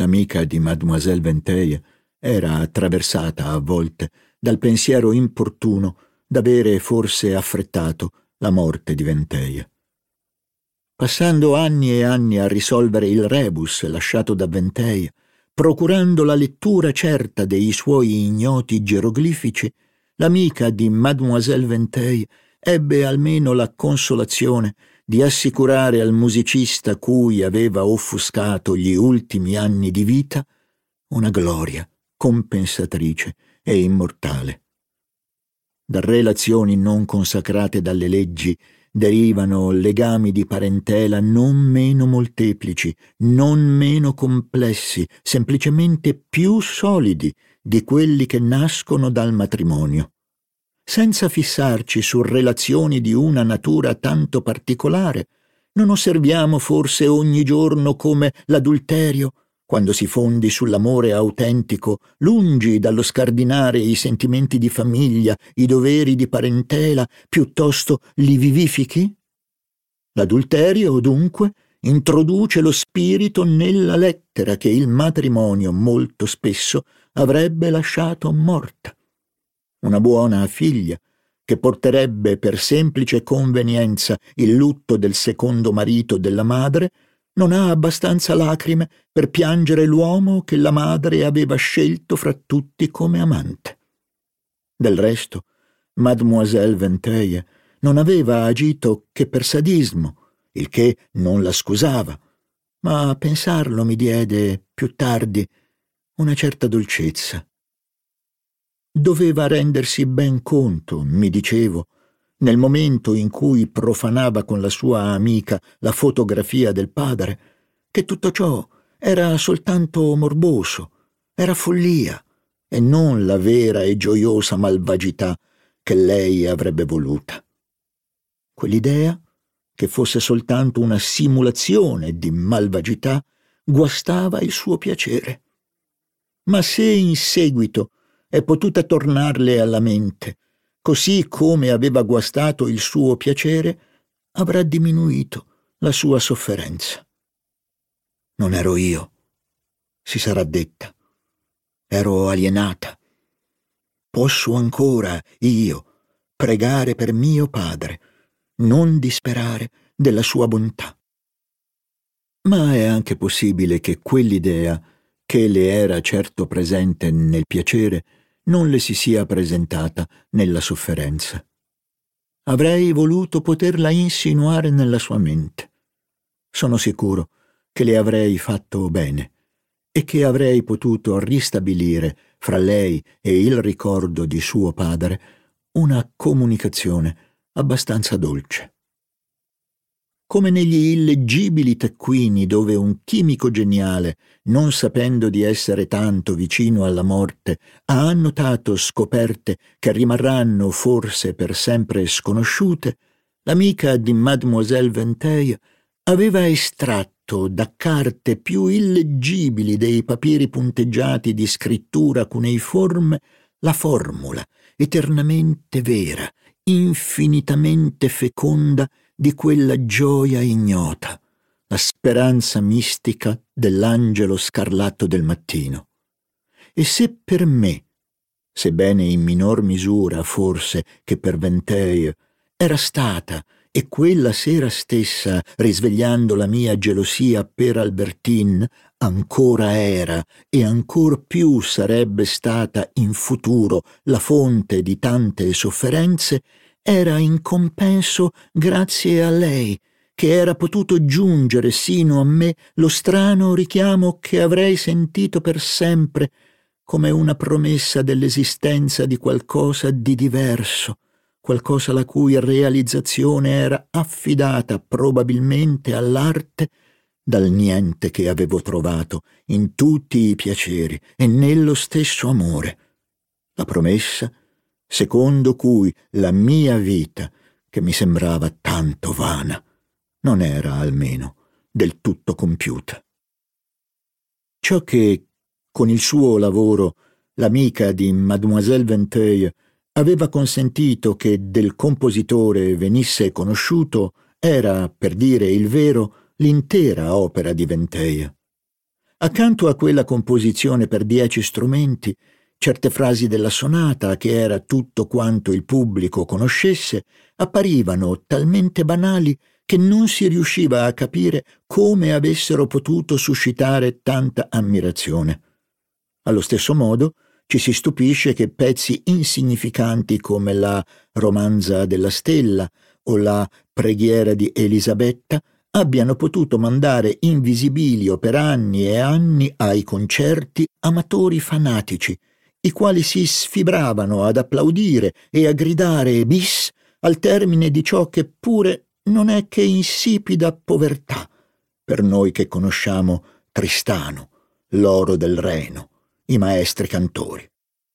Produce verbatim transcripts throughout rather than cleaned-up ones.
amica di Mademoiselle Vinteuil era attraversata a volte dal pensiero importuno d'avere forse affrettato la morte di Vinteuil. Passando anni e anni a risolvere il rebus lasciato da Vinteuil, procurando la lettura certa dei suoi ignoti geroglifici, l'amica di Mademoiselle Vinteuil ebbe almeno la consolazione di assicurare al musicista cui aveva offuscato gli ultimi anni di vita una gloria compensatrice e immortale. Da relazioni non consacrate dalle leggi derivano legami di parentela non meno molteplici, non meno complessi, semplicemente più solidi di quelli che nascono dal matrimonio. Senza fissarci su relazioni di una natura tanto particolare, non osserviamo forse ogni giorno come l'adulterio, quando si fondi sull'amore autentico, lungi dallo scardinare i sentimenti di famiglia, i doveri di parentela, piuttosto li vivifichi? L'adulterio, dunque, introduce lo spirito nella lettera che il matrimonio molto spesso avrebbe lasciato morta. Una buona figlia, che porterebbe per semplice convenienza il lutto del secondo marito della madre, non ha abbastanza lacrime per piangere l'uomo che la madre aveva scelto fra tutti come amante. Del resto, Mademoiselle Vinteuil non aveva agito che per sadismo, il che non la scusava, ma a pensarlo mi diede, più tardi, una certa dolcezza. Doveva rendersi ben conto, mi dicevo, nel momento in cui profanava con la sua amica la fotografia del padre, che tutto ciò era soltanto morboso, era follia, e non la vera e gioiosa malvagità che lei avrebbe voluta. Quell'idea, che fosse soltanto una simulazione di malvagità, guastava il suo piacere. Ma se in seguito è potuta tornarle alla mente, così come aveva guastato il suo piacere, avrà diminuito la sua sofferenza. Non ero io, si sarà detta. Ero alienata. Posso ancora io pregare per mio padre, non disperare della sua bontà. Ma è anche possibile che quell'idea, che le era certo presente nel piacere, non le si sia presentata nella sofferenza. Avrei voluto poterla insinuare nella sua mente. Sono sicuro che le avrei fatto bene e che avrei potuto ristabilire fra lei e il ricordo di suo padre una comunicazione abbastanza dolce. Come negli illeggibili taccuini dove un chimico geniale, non sapendo di essere tanto vicino alla morte, ha annotato scoperte che rimarranno forse per sempre sconosciute, l'amica di Mademoiselle Vinteuil aveva estratto da carte più illeggibili dei papiri punteggiati di scrittura cuneiforme la formula eternamente vera, infinitamente feconda di quella gioia ignota, la speranza mistica dell'angelo scarlatto del mattino. E se per me, sebbene in minor misura forse che per Vinteuil, era stata, e quella sera stessa, risvegliando la mia gelosia per Albertine, ancora era e ancor più sarebbe stata in futuro la fonte di tante sofferenze, era in compenso grazie a lei, che era potuto giungere sino a me lo strano richiamo che avrei sentito per sempre come una promessa dell'esistenza di qualcosa di diverso, qualcosa la cui realizzazione era affidata probabilmente all'arte dal niente che avevo trovato in tutti i piaceri e nello stesso amore. La promessa secondo cui la mia vita, che mi sembrava tanto vana, non era almeno del tutto compiuta. Ciò che, con il suo lavoro, l'amica di Mademoiselle Vinteuil aveva consentito che del compositore venisse conosciuto era, per dire il vero, l'intera opera di Vinteuil. Accanto a quella composizione per dieci strumenti, certe frasi della sonata, che era tutto quanto il pubblico conoscesse, apparivano talmente banali che non si riusciva a capire come avessero potuto suscitare tanta ammirazione. Allo stesso modo, ci si stupisce che pezzi insignificanti come la Romanza della Stella o la Preghiera di Elisabetta abbiano potuto mandare in visibilio per anni e anni ai concerti amatori fanatici, i quali si sfibravano ad applaudire e a gridare bis al termine di ciò che pure non è che insipida povertà per noi che conosciamo Tristano, l'oro del Reno, i maestri cantori.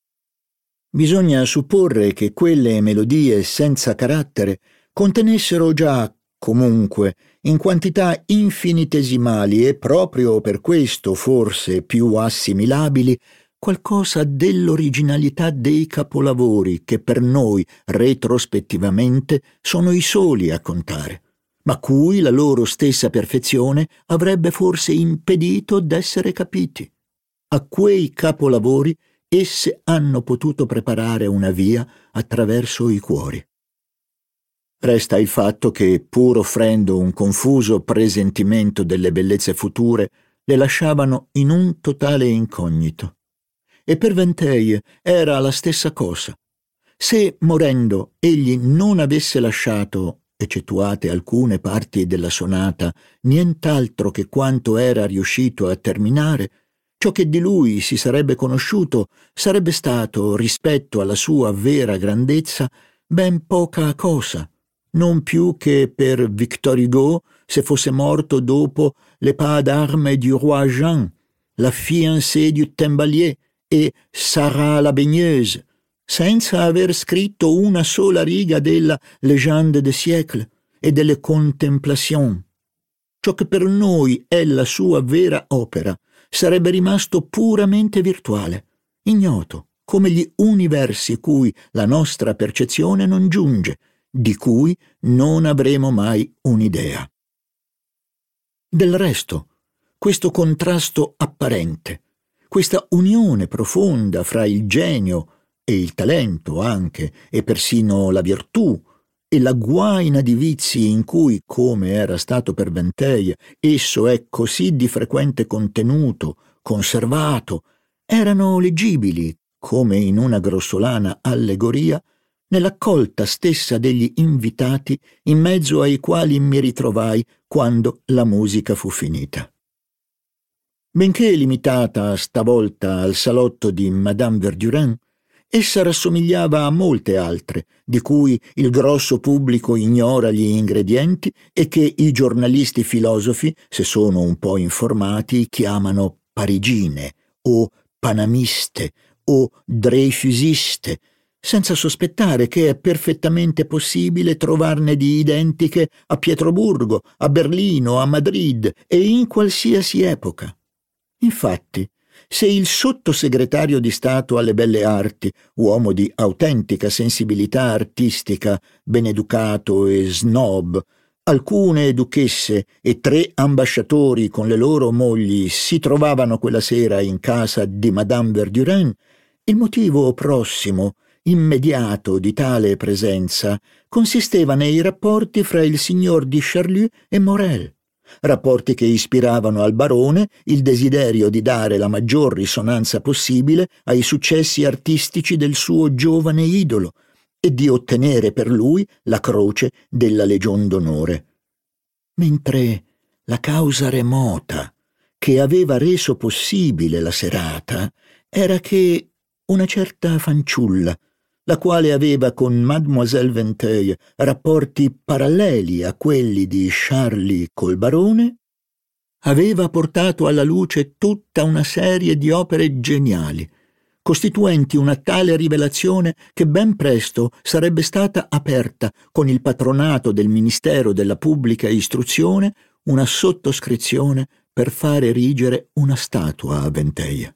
Bisogna supporre che quelle melodie senza carattere contenessero già, comunque, in quantità infinitesimali e proprio per questo forse più assimilabili, qualcosa dell'originalità dei capolavori che per noi retrospettivamente sono i soli a contare, ma cui la loro stessa perfezione avrebbe forse impedito d'essere capiti. A quei capolavori esse hanno potuto preparare una via attraverso i cuori. Resta il fatto che, pur offrendo un confuso presentimento delle bellezze future, le lasciavano in un totale incognito. E per Vinteuil era la stessa cosa. Se, morendo, egli non avesse lasciato, eccettuate alcune parti della sonata, nient'altro che quanto era riuscito a terminare, ciò che di lui si sarebbe conosciuto sarebbe stato, rispetto alla sua vera grandezza, ben poca cosa, non più che per Victor Hugo se fosse morto dopo Le pas d'armes du roi Jean, La fiancée du Tembalier e Sarah la baigneuse, senza aver scritto una sola riga della Légende des siècles e delle Contemplations. Ciò che per noi è la sua vera opera sarebbe rimasto puramente virtuale, ignoto, come gli universi cui la nostra percezione non giunge, di cui non avremo mai un'idea. Del resto, questo contrasto apparente, questa unione profonda fra il genio e il talento anche, e persino la virtù, e la guaina di vizi in cui, come era stato per Vinteuil, esso è così di frequente contenuto, conservato, erano leggibili, come in una grossolana allegoria, nell'accolta stessa degli invitati in mezzo ai quali mi ritrovai quando la musica fu finita. Benché limitata stavolta al salotto di Madame Verdurin, essa rassomigliava a molte altre, di cui il grosso pubblico ignora gli ingredienti e che i giornalisti filosofi, se sono un po' informati, chiamano parigine o panamiste o dreyfusiste, senza sospettare che è perfettamente possibile trovarne di identiche a Pietroburgo, a Berlino, a Madrid e in qualsiasi epoca. Infatti, se il sottosegretario di Stato alle Belle Arti, uomo di autentica sensibilità artistica, beneducato e snob, alcune duchesse e tre ambasciatori con le loro mogli si trovavano quella sera in casa di Madame Verdurin, il motivo prossimo, immediato di tale presenza consisteva nei rapporti fra il signor di Charlus e Morel, rapporti che ispiravano al barone il desiderio di dare la maggior risonanza possibile ai successi artistici del suo giovane idolo e di ottenere per lui la croce della Legion d'onore. Mentre la causa remota che aveva reso possibile la serata era che una certa fanciulla, la quale aveva con Mademoiselle Vinteuil rapporti paralleli a quelli di Charlie col barone, aveva portato alla luce tutta una serie di opere geniali, costituenti una tale rivelazione che ben presto sarebbe stata aperta con il patronato del Ministero della Pubblica Istruzione una sottoscrizione per fare erigere una statua a Vinteuil.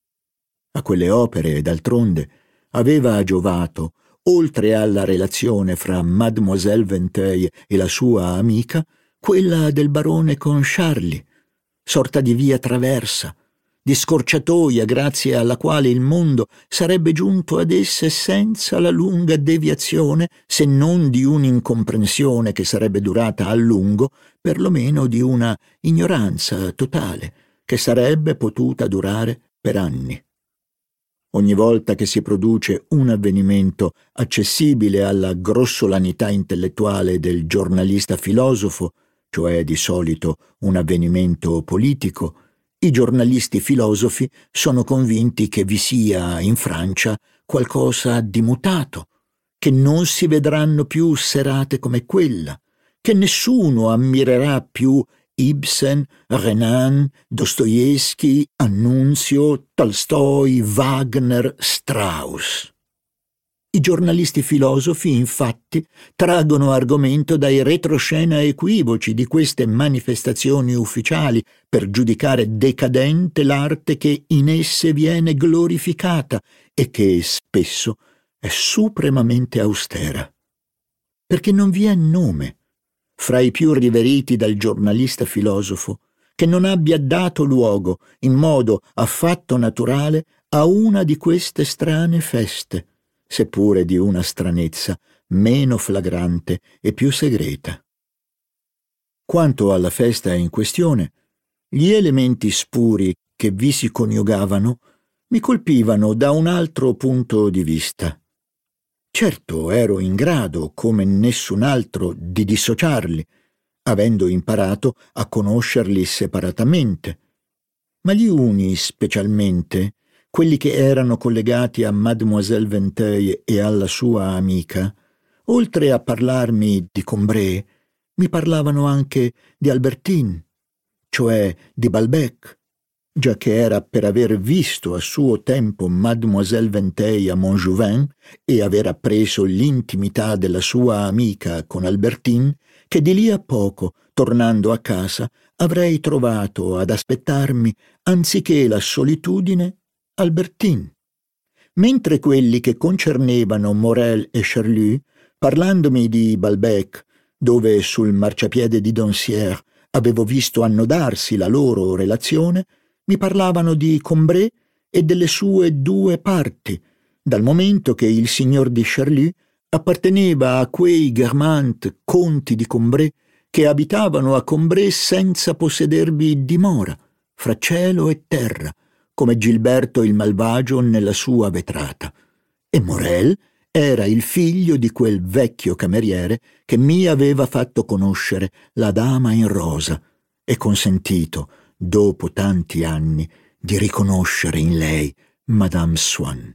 A quelle opere, d'altronde, aveva giovato, oltre alla relazione fra Mademoiselle Vinteuil e la sua amica, quella del barone con Charlie, sorta di via traversa, di scorciatoia grazie alla quale il mondo sarebbe giunto ad esse senza la lunga deviazione, se non di un'incomprensione che sarebbe durata a lungo, perlomeno di una ignoranza totale che sarebbe potuta durare per anni. Ogni volta che si produce un avvenimento accessibile alla grossolanità intellettuale del giornalista filosofo, cioè di solito un avvenimento politico, i giornalisti filosofi sono convinti che vi sia in Francia qualcosa di mutato, che non si vedranno più serate come quella, che nessuno ammirerà più Ibsen, Renan, Dostoevsky, Annunzio, Tolstoi, Wagner, Strauss. I giornalisti filosofi, infatti, traggono argomento dai retroscena equivoci di queste manifestazioni ufficiali per giudicare decadente l'arte che in esse viene glorificata e che spesso è supremamente austera. Perché non vi è nome fra i più riveriti dal giornalista filosofo che non abbia dato luogo in modo affatto naturale a una di queste strane feste, seppure di una stranezza meno flagrante e più segreta. Quanto alla festa in questione, gli elementi spuri che vi si coniugavano mi colpivano da un altro punto di vista. Certo, ero in grado, come nessun altro, di dissociarli, avendo imparato a conoscerli separatamente, ma gli uni specialmente, quelli che erano collegati a Mademoiselle Vinteuil e alla sua amica, oltre a parlarmi di Combray, mi parlavano anche di Albertine, cioè di Balbec, già che era per aver visto a suo tempo Mademoiselle Vinteuil a Montjouvin e aver appreso l'intimità della sua amica con Albertine, che di lì a poco, tornando a casa, avrei trovato ad aspettarmi, anziché la solitudine, Albertine. Mentre quelli che concernevano Morel e Charlus, parlandomi di Balbec, dove sul marciapiede di Doncières avevo visto annodarsi la loro relazione, mi parlavano di Combray e delle sue due parti, dal momento che il signor di Charlus apparteneva a quei Guermantes conti di Combray che abitavano a Combray senza possedervi dimora, fra cielo e terra, come Gilberto il Malvagio nella sua vetrata, e Morel era il figlio di quel vecchio cameriere che mi aveva fatto conoscere la dama in rosa e consentito, dopo tanti anni, di riconoscere in lei Madame Swann.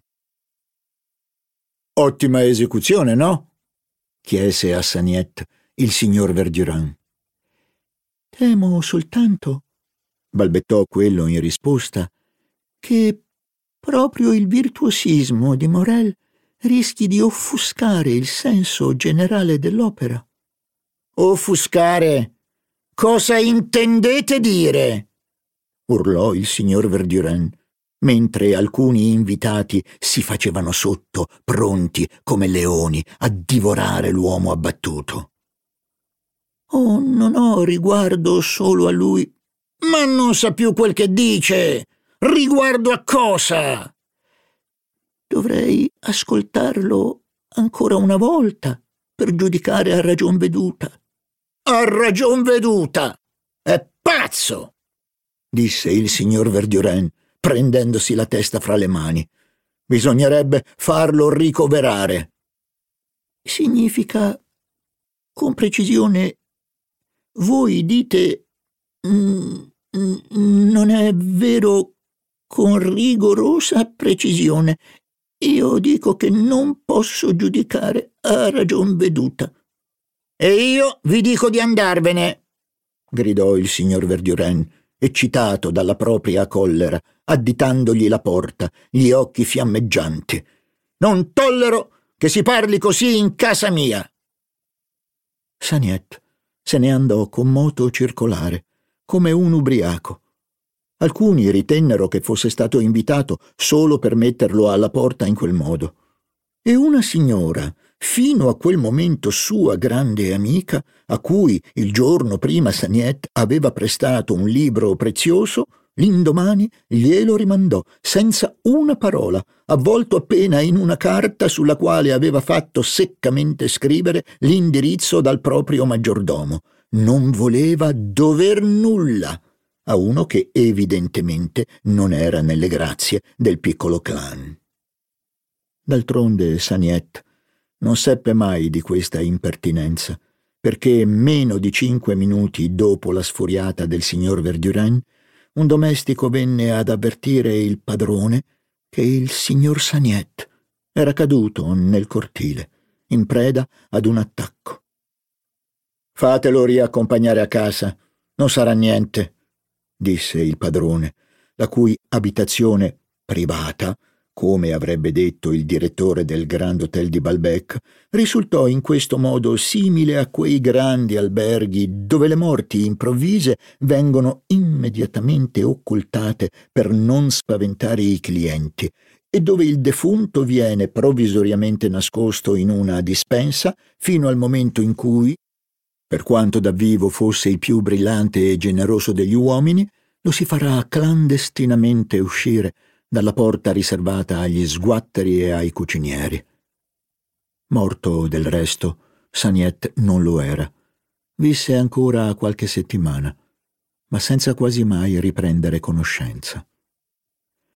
«Ottima esecuzione, no?» chiese a Saniette il signor Verdurin. «Temo soltanto», balbettò quello in risposta, «che proprio il virtuosismo di Morel rischi di offuscare il senso generale dell'opera». «Offuscare? Cosa intendete dire?» urlò il signor Verdurin, mentre alcuni invitati si facevano sotto, pronti come leoni a divorare l'uomo abbattuto. «Oh, non ho riguardo solo a lui». «Ma non sa più quel che dice! Riguardo a cosa?» «Dovrei ascoltarlo ancora una volta per giudicare a ragion veduta». «A ragion veduta? È pazzo!» disse il signor Verdurin, prendendosi la testa fra le mani. «Bisognerebbe farlo ricoverare». «Significa, con precisione, voi dite, mm, non è vero, con rigorosa precisione. Io dico che non posso giudicare a ragion veduta». «E io vi dico di andarvene», gridò il signor Verdurin, eccitato dalla propria collera, additandogli la porta, gli occhi fiammeggianti. «Non tollero che si parli così in casa mia». Saniette se ne andò con moto circolare, come un ubriaco. Alcuni ritennero che fosse stato invitato solo per metterlo alla porta in quel modo. E una signora, fino a quel momento sua grande amica, a cui il giorno prima Saniet aveva prestato un libro prezioso, l'indomani glielo rimandò senza una parola, avvolto appena in una carta sulla quale aveva fatto seccamente scrivere l'indirizzo dal proprio maggiordomo. Non voleva dover nulla a uno che evidentemente non era nelle grazie del piccolo clan. D'altronde Saniet non seppe mai di questa impertinenza, perché meno di cinque minuti dopo la sfuriata del signor Verdurin, un domestico venne ad avvertire il padrone che il signor Saniet era caduto nel cortile, in preda ad un attacco. «Fatelo riaccompagnare a casa, non sarà niente», disse il padrone, la cui abitazione privata, come avrebbe detto il direttore del Grand Hotel di Balbec, risultò in questo modo simile a quei grandi alberghi dove le morti improvvise vengono immediatamente occultate per non spaventare i clienti e dove il defunto viene provvisoriamente nascosto in una dispensa fino al momento in cui, per quanto da vivo fosse il più brillante e generoso degli uomini, lo si farà clandestinamente uscire dalla porta riservata agli sguatteri e ai cucinieri. Morto, del resto, Saniet non lo era. Visse ancora qualche settimana, ma senza quasi mai riprendere conoscenza.